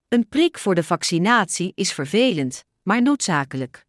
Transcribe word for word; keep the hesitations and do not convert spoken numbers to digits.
Een prik voor de vaccinatie is vervelend, maar noodzakelijk.